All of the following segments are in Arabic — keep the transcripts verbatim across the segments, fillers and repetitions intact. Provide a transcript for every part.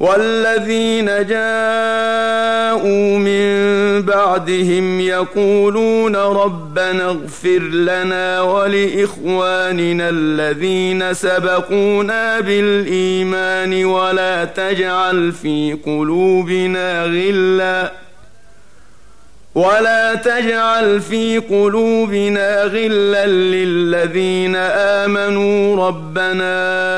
والذين جاءوا من بعدهم يقولون ربنا اغفر لنا ولإخواننا الذين سبقونا بالإيمان ولا تجعل في قلوبنا غلا ولا تجعل في قلوبنا غلا للذين آمنوا ربنا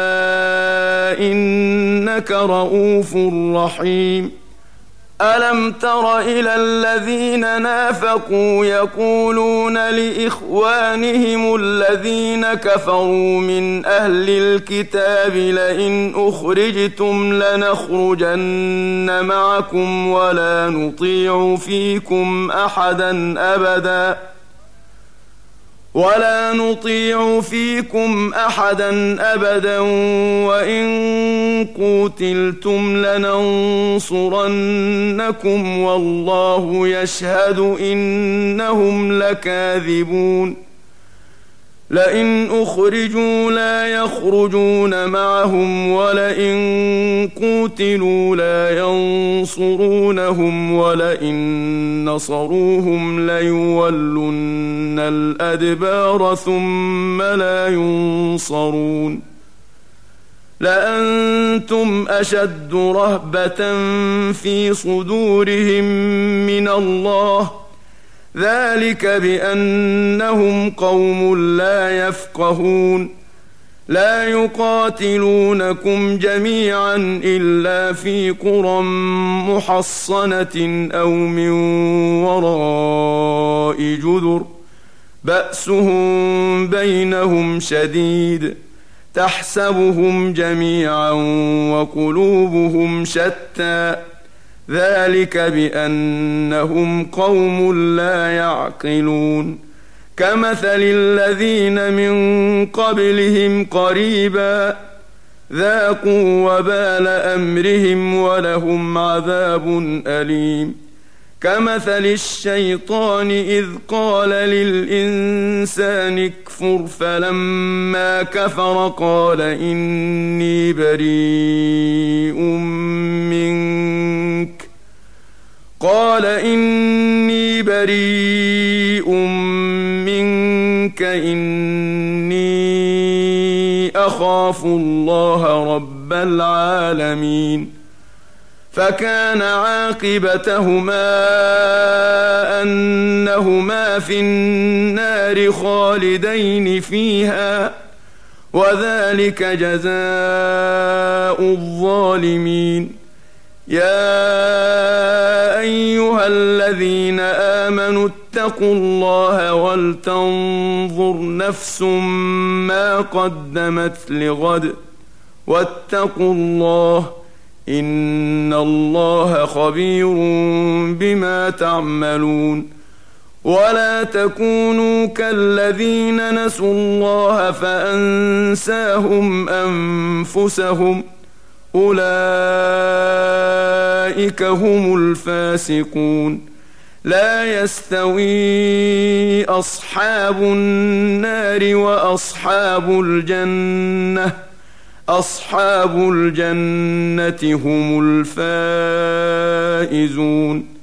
إنك رؤوف رحيم. ألم تر إلى الذين نافقوا يقولون لإخوانهم الذين كفروا من أهل الكتاب لئن أخرجتم لنخرجن معكم ولا نطيع فيكم أحدا أبدا ولا نطيع فيكم أحدا أبدا وإن قوتلتم لننصرنكم والله يشهد إنهم لكاذبون. لئن أخرجوا لا يخرجون معهم ولئن قوتلوا لا ينصرونهم ولئن نصروهم ليولن الأدبار ثم لا ينصرون. لأنتم أشد رهبة في صدورهم من الله ذلك بأنهم قوم لا يفقهون. لا يقاتلونكم جميعا إلا في قرى محصنة أو من وراء جدر بأسهم بينهم شديد تحسبهم جميعا وقلوبهم شتى ذلك بأنهم قوم لا يعقلون. كمثل الذين من قبلهم قريبا ذاقوا وبال أمرهم ولهم عذاب أليم. كمثل الشيطان إذ قال للإنسان اكفر فلما كفر قال إني بريء منك قال إني بريء منك إني أخاف الله رب العالمين. فكان عاقبتهما أنهما في النار خالدين فيها وذلك جزاء الظالمين. يا أيها الذين آمنوا اتقوا الله ولتنظر نفس ما قدمت لغد واتقوا الله إن الله خبير بما تعملون. ولا تكونوا كالذين نسوا الله فأنساهم أنفسهم أولئك هم الفاسقون. لا يستوي أصحاب النار وأصحاب الجنة أصحاب الجنة هم الفائزون.